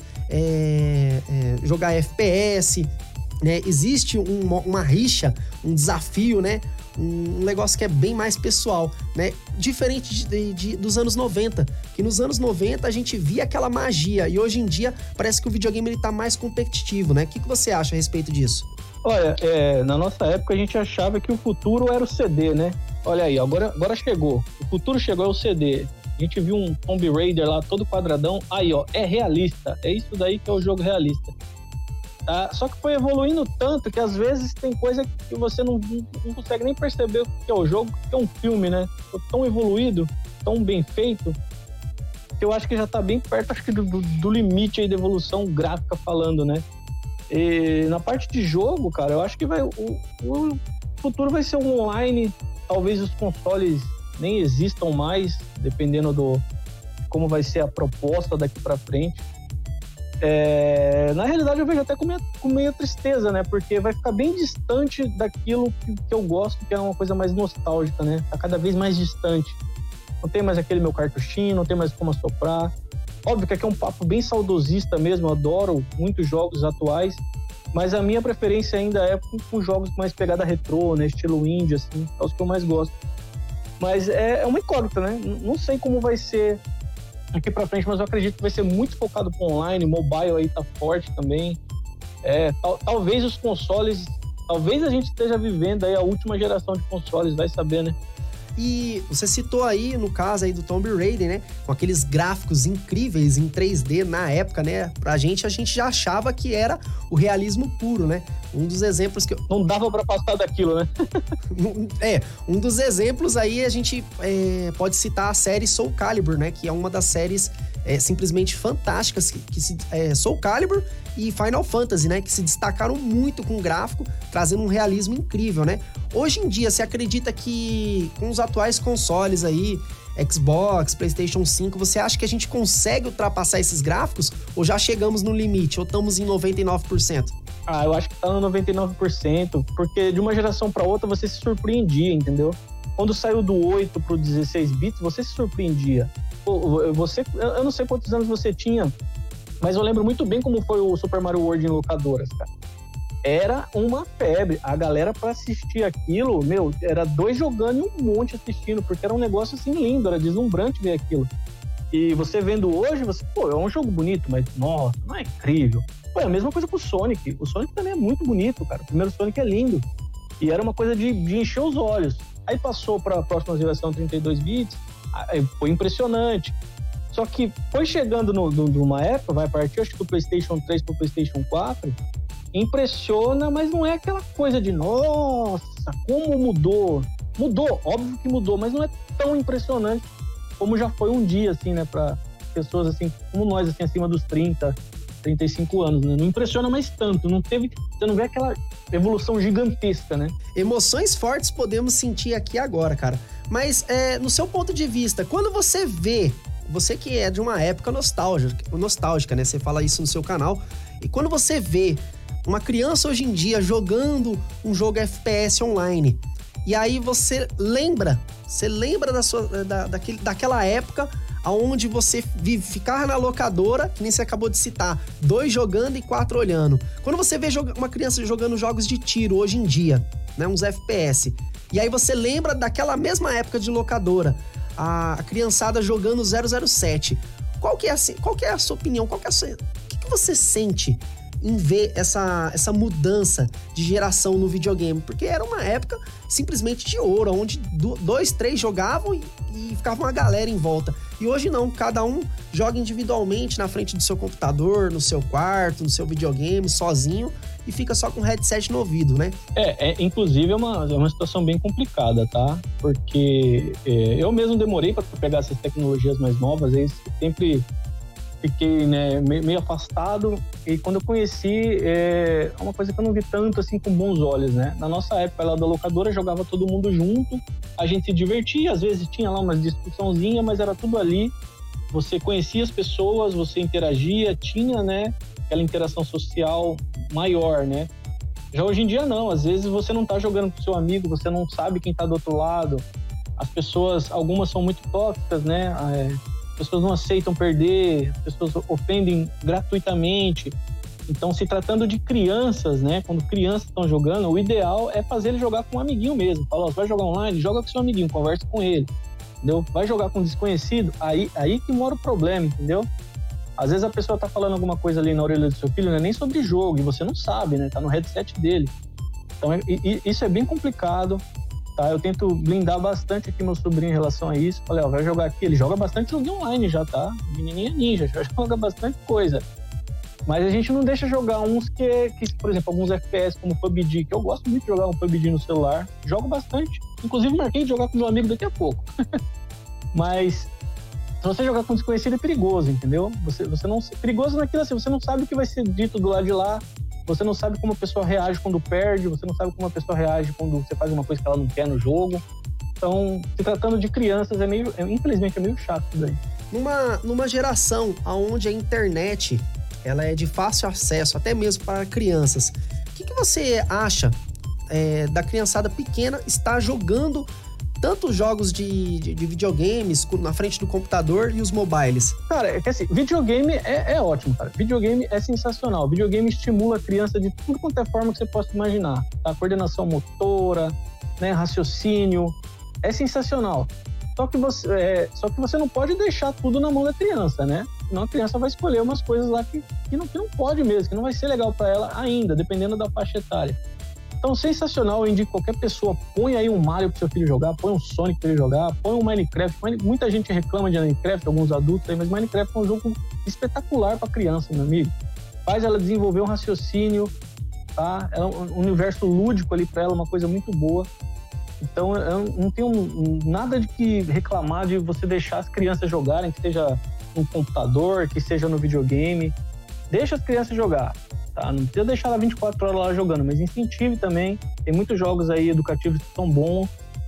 é, é, jogar F P S, né? Existe um, uma rixa, um desafio, né? Um negócio que é bem mais pessoal, né? Diferente de, de, de, dos anos noventa, que nos anos noventa a gente via aquela magia e hoje em dia parece que o videogame ele tá mais competitivo, né? O que, que você acha a respeito disso? Olha, é, na nossa época a gente achava que o futuro era o C D, né? Olha aí, agora, agora chegou. O futuro chegou, é o C D. A gente viu um Tomb Raider lá todo quadradão. Aí, ó, é realista. É isso daí que é o jogo realista. Tá? Só que foi evoluindo tanto que às vezes tem coisa que você não, não consegue nem perceber o que é o jogo, que é um filme, né? Foi tão evoluído, tão bem feito, que eu acho que já tá bem perto, acho que do, do, do limite aí da evolução gráfica falando, né? E na parte de jogo, cara, eu acho que vai, o, o futuro vai ser um online, talvez os consoles nem existam mais, dependendo do como vai ser a proposta daqui pra frente. É, na realidade eu vejo até com meio, com meio tristeza, né? Porque vai ficar bem distante daquilo que, que eu gosto, que é uma coisa mais nostálgica, né? Tá cada vez mais distante. Não tem mais aquele meu cartuchinho, não tem mais como assoprar. Óbvio que aqui é um papo bem saudosista mesmo, eu adoro muitos jogos atuais, mas a minha preferência ainda é com, com jogos mais pegada retrô, né? Estilo indie, assim, é os que eu mais gosto. Mas é, é uma incógnita, né? Não sei como vai ser aqui pra frente, mas eu acredito que vai ser muito focado pro online, mobile aí tá forte também. É, tal, talvez os consoles, talvez a gente esteja vivendo aí a última geração de consoles, vai saber, né? E você citou aí, no caso aí do Tomb Raider, né? Com aqueles gráficos incríveis em três D na época, né? Pra gente, a gente já achava que era o realismo puro, né? Um dos exemplos que eu... Não dava pra passar daquilo, né? é, um dos exemplos aí a gente é, pode citar a série Soul Calibur, né? Que é uma das séries é, simplesmente fantásticas, que, que se, é, Soul Calibur e Final Fantasy, né? Que se destacaram muito com o gráfico, trazendo um realismo incrível, né? Hoje em dia, você acredita que com os atuais consoles aí, Xbox, PlayStation cinco, você acha que a gente consegue ultrapassar esses gráficos? Ou já chegamos no limite? Ou estamos em noventa e nove por cento? Ah, eu acho que tá no noventa e nove por cento, porque de uma geração para outra você se surpreendia, entendeu? Quando saiu do oito pro dezesseis bits, você se surpreendia. Pô, você, eu não sei quantos anos você tinha, mas eu lembro muito bem como foi o Super Mario World em locadoras, cara. Era uma febre. A galera, pra assistir aquilo, meu, era dois jogando e um monte assistindo, porque era um negócio assim lindo, era deslumbrante ver aquilo. E você vendo hoje, você, pô, é um jogo bonito, mas nossa, não é incrível. Pô, é a mesma coisa com o Sonic. O Sonic também é muito bonito, cara. O primeiro Sonic é lindo. E era uma coisa de, de encher os olhos. Aí passou pra próxima geração trinta e dois bits, foi impressionante. Só que foi chegando no, no, numa época, vai partir, acho que do PlayStation três pro PlayStation quatro, impressiona, mas não é aquela coisa de nossa, como mudou. Mudou, óbvio que mudou, mas não é tão impressionante como já foi um dia, assim, né, para pessoas assim, como nós, assim, acima dos trinta, trinta e cinco anos, né? Não impressiona mais tanto, não teve, você não vê aquela evolução gigantesca, né? Emoções fortes podemos sentir aqui agora, cara. Mas, é, no seu ponto de vista, quando você vê, você que é de uma época nostálgica, nostálgica, né? Você fala isso no seu canal, e quando você vê uma criança hoje em dia jogando um jogo F P S online, e aí você lembra, você lembra da sua, da, daquele, daquela época onde você vive, ficava na locadora, que nem você acabou de citar, dois jogando e quatro olhando. Quando você vê uma criança jogando jogos de tiro hoje em dia, né, uns F P S, e aí você lembra daquela mesma época de locadora, a, a criançada jogando zero zero sete, qual que é a, qual que é a sua opinião? Qual que é a sua, o que, que você sente em ver essa, essa mudança de geração no videogame? Porque era uma época simplesmente de ouro, onde dois, três jogavam e, e ficava uma galera em volta. E hoje não, cada um joga individualmente na frente do seu computador, no seu quarto, no seu videogame, sozinho, e fica só com o headset no ouvido, né? É, é inclusive é uma, é uma situação bem complicada, tá? Porque é, eu mesmo demorei para pegar essas tecnologias mais novas, aí sempre fiquei, né, meio afastado, e quando eu conheci, é uma coisa que eu não vi tanto assim com bons olhos, né? Na nossa época lá da locadora, jogava todo mundo junto, a gente se divertia, às vezes tinha lá uma discussãozinha, mas era tudo ali, você conhecia as pessoas, você interagia, tinha, né, aquela interação social maior, né? Já hoje em dia não, às vezes você não tá jogando com seu amigo, você não sabe quem tá do outro lado, as pessoas, algumas são muito tóxicas, né? É, as pessoas não aceitam perder, as pessoas ofendem gratuitamente. Então, se tratando de crianças, né? Quando crianças estão jogando, o ideal é fazer ele jogar com um amiguinho mesmo. Fala, ó, você vai jogar online? Joga com seu amiguinho, conversa com ele, entendeu? Vai jogar com um desconhecido? Aí, aí que mora o problema, entendeu? Às vezes a pessoa tá falando alguma coisa ali na orelha do seu filho, não é nem sobre jogo, e você não sabe, né? Tá no headset dele. Então, é, e, isso é bem complicado. Tá, eu tento blindar bastante aqui meu sobrinho em relação a isso. Falei, ó, vai jogar aqui. Ele joga bastante jogo online já, tá? Menininha ninja, já joga bastante coisa. Mas a gente não deixa jogar uns que, que, por exemplo, alguns F P S como P U B G, que eu gosto muito de jogar um P U B G no celular. Jogo bastante. Inclusive, marquei de jogar com meu amigo daqui a pouco. Mas se você jogar com desconhecido é perigoso, entendeu? Você, você não, perigoso naquilo assim, você não sabe o que vai ser dito do lado de lá. Você não sabe como a pessoa reage quando perde, você não sabe como a pessoa reage quando você faz uma coisa que ela não quer no jogo. Então, se tratando de crianças, é meio, é, infelizmente é meio chato isso daí. Numa, numa geração onde a internet ela é de fácil acesso, até mesmo para crianças, o que, que você acha é, da criançada pequena estar jogando tantos jogos de, de, de videogames na frente do computador e os mobiles? Cara, é que assim, videogame é, é ótimo, cara. Videogame é sensacional. Videogame estimula a criança de tudo quanto é forma que você possa imaginar. Tá? Coordenação motora, né, raciocínio. É sensacional. Só que, você, é, só que você não pode deixar tudo na mão da criança, né? Senão a criança vai escolher umas coisas lá que, que, não, que não pode mesmo, que não vai ser legal para ela ainda, dependendo da faixa etária. Então, sensacional, eu indico qualquer pessoa, põe aí um Mario pro seu filho jogar, põe um Sonic pra ele jogar, põe um Minecraft. Muita gente reclama de Minecraft, alguns adultos aí, mas Minecraft é um jogo espetacular pra criança, meu amigo. Faz ela desenvolver um raciocínio, tá? É um universo lúdico ali pra ela, uma coisa muito boa. Então, eu não tenho nada de que reclamar de você deixar as crianças jogarem, que seja no computador, que seja no videogame. Deixa as crianças jogar, tá? Não precisa deixar ela vinte e quatro horas lá jogando, mas incentive também. Tem muitos jogos aí educativos que são bons.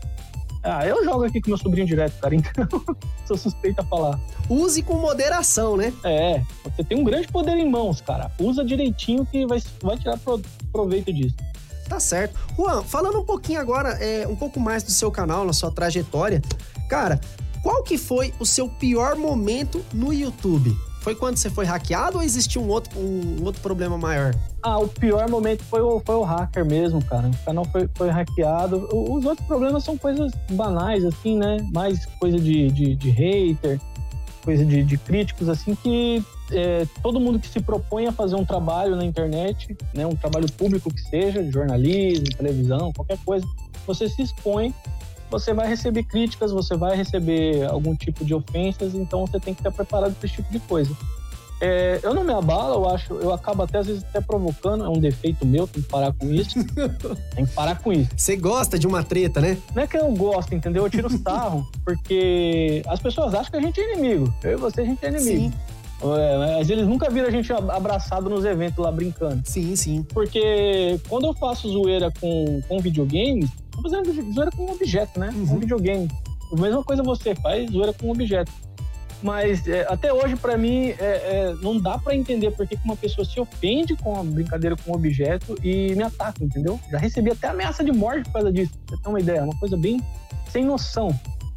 Ah, eu jogo aqui com meu sobrinho direto, cara, então sou suspeito a falar. Use com moderação, né? É, você tem um grande poder em mãos, cara. Usa direitinho que vai, vai tirar proveito disso. Tá certo. Juan, falando um pouquinho agora, é, um pouco mais do seu canal, na sua trajetória. Cara, qual que foi o seu pior momento no YouTube? Foi quando você foi hackeado ou existiu um outro, um outro problema maior? Ah, o pior momento foi o, foi o hacker mesmo, cara. O canal foi, foi hackeado. Os outros problemas são coisas banais, assim, né? Mais coisa de, de, de hater, coisa de, de críticos, assim, que é, todo mundo que se propõe a fazer um trabalho na internet, né? Um trabalho público que seja, de jornalismo, televisão, qualquer coisa, você se expõe, você vai receber críticas, você vai receber algum tipo de ofensas, então você tem que estar preparado para esse tipo de coisa. É, eu não me abalo, eu acho, eu acabo até às vezes até provocando, é um defeito meu, tem que parar com isso. Tem que parar com isso. Você gosta de uma treta, né? Não é que eu gosto, entendeu? Eu tiro sarro, porque as pessoas acham que a gente é inimigo. Eu e você, a gente é inimigo. Sim. É, mas eles nunca viram a gente abraçado nos eventos lá brincando. Sim, sim. Porque quando eu faço zoeira com, com videogames, tô fazendo zoeira com um objeto, né? Uhum. Com videogame. A mesma coisa você faz, zoeira com um objeto. Mas é, até hoje, pra mim, é, é, não dá pra entender por que uma pessoa se ofende com a brincadeira com um objeto e me ataca, entendeu? Já recebi até ameaça de morte por causa disso. Pra você ter uma ideia, é uma coisa bem sem noção.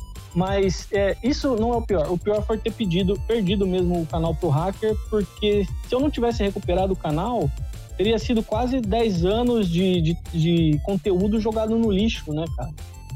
Mas é, isso não é o pior. O pior foi ter pedido, perdido mesmo o canal pro hacker, porque se eu não tivesse recuperado o canal, teria sido quase dez anos de, de, de conteúdo jogado no lixo, né, cara?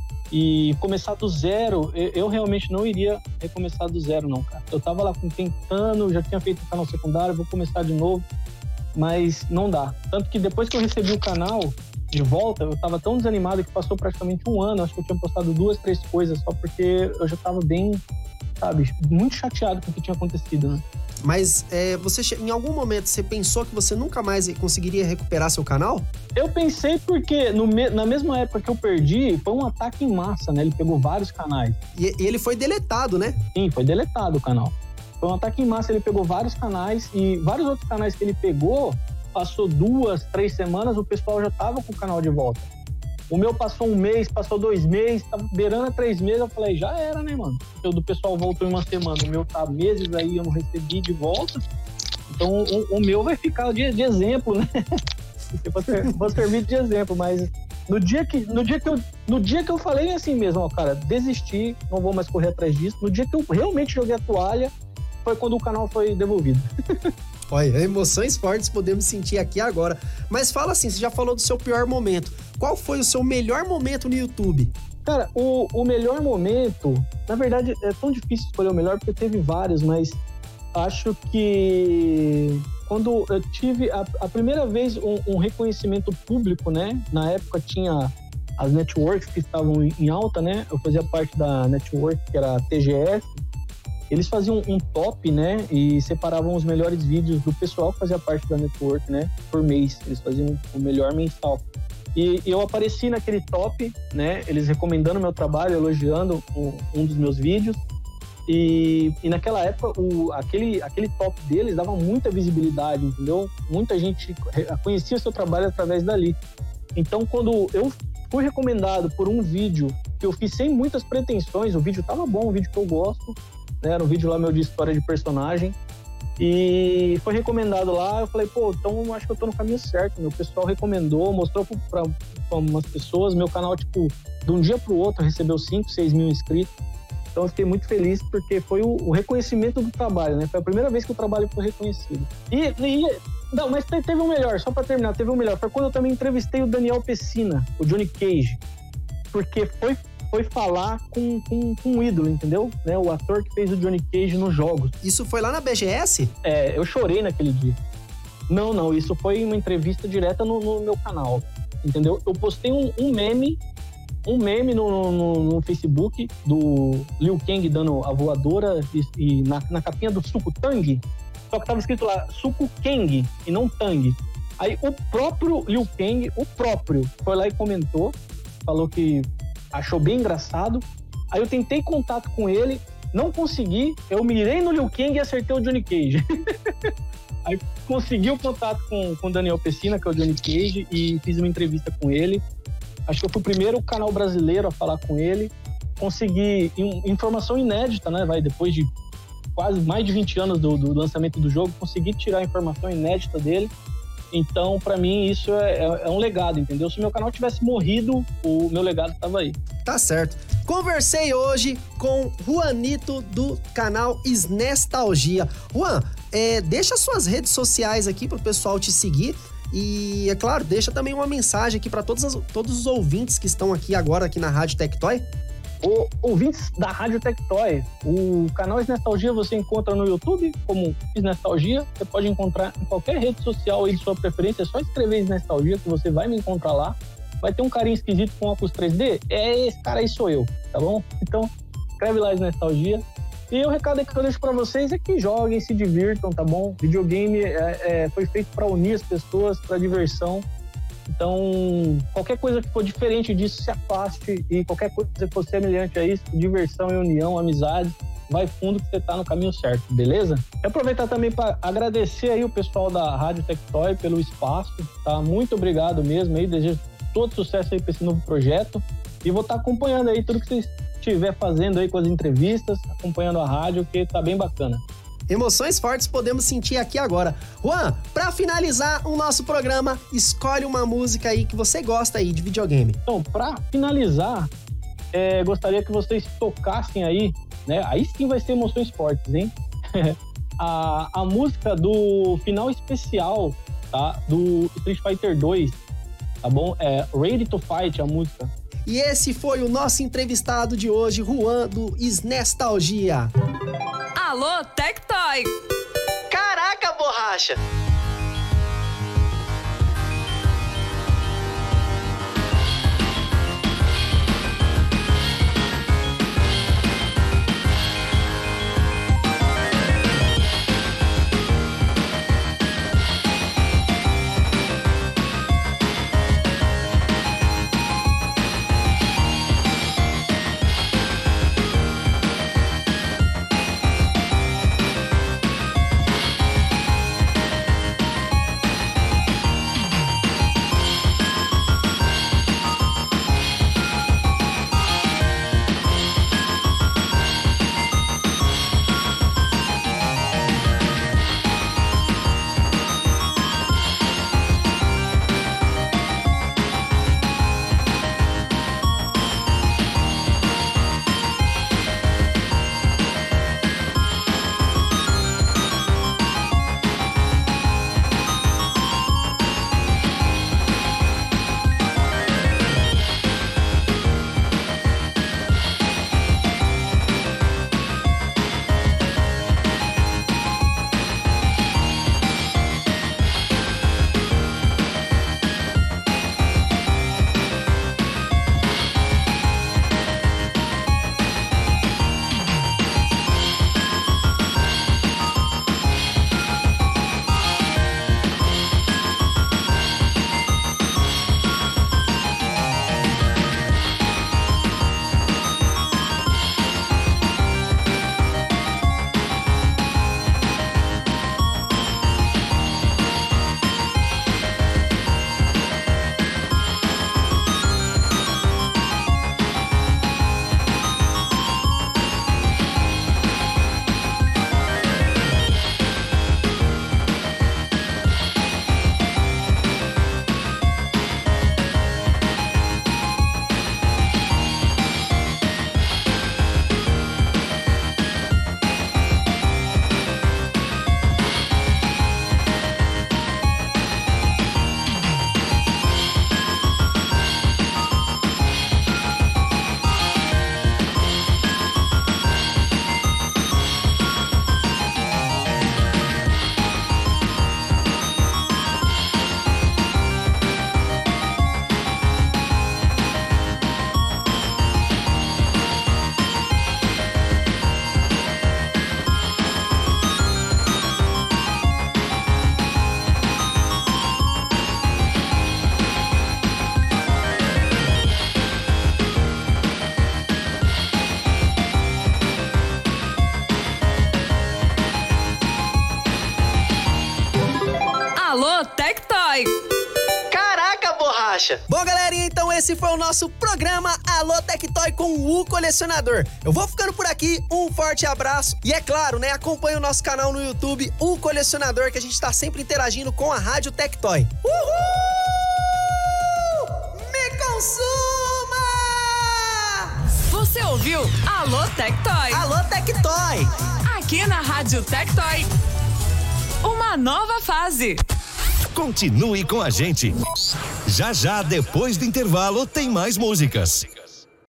E começar do zero, eu, eu realmente não iria recomeçar do zero, não, cara. Eu tava lá tentando, já tinha feito o canal secundário, vou começar de novo, mas não dá. Tanto que depois que eu recebi o canal de volta, eu tava tão desanimado que passou praticamente um ano, acho que eu tinha postado duas, três coisas, só porque eu já tava bem, sabe, muito chateado com o que tinha acontecido, né? Mas é, você, em algum momento você pensou que você nunca mais conseguiria recuperar seu canal? Eu pensei porque no me, na mesma época que eu perdi, foi um ataque em massa, né? Ele pegou vários canais. E, e ele foi deletado, né? Sim, foi deletado o canal. Foi um ataque em massa, ele pegou vários canais e vários outros canais que ele pegou, passou duas, três semanas, o pessoal já tava com o canal de volta. O meu passou um mês, passou dois meses, tava beirando a três meses, eu falei, já era, né, mano? O do pessoal voltou em uma semana, o meu tá meses aí, eu não recebi de volta. Então, o, o meu vai ficar de, de exemplo, né? Eu vou, ser, vou servir de exemplo, mas no dia, que, no, dia que eu, no dia que eu falei assim mesmo, ó, cara, desisti, não vou mais correr atrás disso. No dia que eu realmente joguei a toalha, foi quando o canal foi devolvido. Olha, emoções fortes podemos sentir aqui agora. Mas fala assim, você já falou do seu pior momento. Qual foi o seu melhor momento no YouTube? Cara, o, o melhor momento... Na verdade, é tão difícil escolher o melhor, porque teve vários, mas acho que... Quando eu tive a, a primeira vez um, um reconhecimento público, né? Na época tinha as networks que estavam em alta, né? Eu fazia parte da network, que era a T G S. Eles faziam um top, né? E separavam os melhores vídeos do pessoal que fazia parte da network, né? Por mês. Eles faziam o melhor mensal. E eu apareci naquele top, né? Eles recomendando meu trabalho, elogiando o, um dos meus vídeos. E, e naquela época, o, aquele, aquele top deles dava muita visibilidade, entendeu? Muita gente conhecia o seu trabalho através dali. Então, quando eu fui recomendado por um vídeo que eu fiz sem muitas pretensões, o vídeo tava bom, um vídeo que eu gosto, né? Era um vídeo lá meu de história de personagem. E foi recomendado lá, eu falei, pô, então acho que eu tô no caminho certo. Meu pessoal recomendou, mostrou pra, pra umas pessoas. Meu canal, tipo, de um dia pro outro, recebeu cinco, seis mil inscritos. Então eu fiquei muito feliz porque foi o, o reconhecimento do trabalho, né? Foi a primeira vez que o trabalho foi reconhecido. E, e não, mas teve um melhor, só pra terminar, teve um melhor. Foi quando eu também entrevistei o Daniel Pessina, o Johnny Cage. Porque foi, foi falar com, com, com um ídolo, entendeu? Né? O ator que fez o Johnny Cage nos jogos. Isso foi lá na B G S? É, eu chorei naquele dia. Não, não, isso foi uma entrevista direta no, no meu canal. entendeu? Eu postei um, um meme, um meme no, no, no Facebook do Liu Kang dando a voadora e, e na, na capinha do Suco Tang, só que tava escrito lá Suco Kang e não Tang. Aí o próprio Liu Kang, o próprio, foi lá e comentou, falou que achou bem engraçado. Aí eu tentei contato com ele, não consegui, eu mirei no Liu Kang e acertei o Johnny Cage. Aí consegui o contato com o Daniel Pessina, que é o Johnny Cage, e fiz uma entrevista com ele. Acho que eu fui o primeiro canal brasileiro a falar com ele. Consegui informação inédita, né? Vai, depois de quase mais de vinte anos do, do lançamento do jogo, consegui tirar a informação inédita dele. Então, pra mim, isso é, é, é um legado, entendeu? Se o meu canal tivesse morrido, o meu legado tava aí. Tá certo. Conversei hoje com Juanito do canal Snestalgia. Juan, é, deixa suas redes sociais aqui pro pessoal te seguir. E, é claro, deixa também uma mensagem aqui para todos, as, todos os ouvintes que estão aqui agora aqui na Rádio Tectoy. O, ouvintes da Rádio Tectoy, o canal Snestalgia você encontra no YouTube como Snestalgia. Você pode encontrar em qualquer rede social aí de sua preferência. É só escrever Snestalgia que você vai me encontrar lá. Vai ter um carinha esquisito com óculos três D? É, esse cara aí sou eu, tá bom? Então, escreve lá Snestalgia. E o recado que eu deixo pra vocês é que joguem, se divirtam, tá bom? Videogame é, é, foi feito para unir as pessoas, para diversão. Então, qualquer coisa que for diferente disso, se afaste. E qualquer coisa que for semelhante a isso, diversão e união, amizade, vai fundo que você tá no caminho certo, beleza? E aproveitar também para agradecer aí o pessoal da Rádio Tectoy pelo espaço, tá? Muito obrigado mesmo aí, desejo todo sucesso aí para esse novo projeto. E vou estar tá acompanhando aí tudo que vocês estiver fazendo aí com as entrevistas, acompanhando a rádio, que tá bem bacana. Emoções fortes podemos sentir aqui agora. Juan, pra finalizar o nosso programa, escolhe uma música aí que você gosta aí de videogame. Então, pra finalizar, é, gostaria que vocês tocassem aí, né? Aí sim vai ser emoções fortes, hein? a, a música do final especial, tá? Do Street Fighter dois, tá bom? É Ready to Fight, a música. E esse foi o nosso entrevistado de hoje, Juan do Snestalgia. Alô, Tectoy! Caraca, borracha! caixa. Bom, galerinha, então esse foi o nosso programa Alô Tectoy com o Colecionador. Eu vou ficando por aqui, um forte abraço e é claro, né, acompanhe o nosso canal no YouTube, o Colecionador, que a gente tá sempre interagindo com a Rádio Tectoy. Uhul! Me consuma! Você ouviu Alô Tectoy? Alô Tectoy! Aqui na Rádio Tectoy. Uma nova fase. Continue com a gente. Já já, depois do intervalo, tem mais músicas.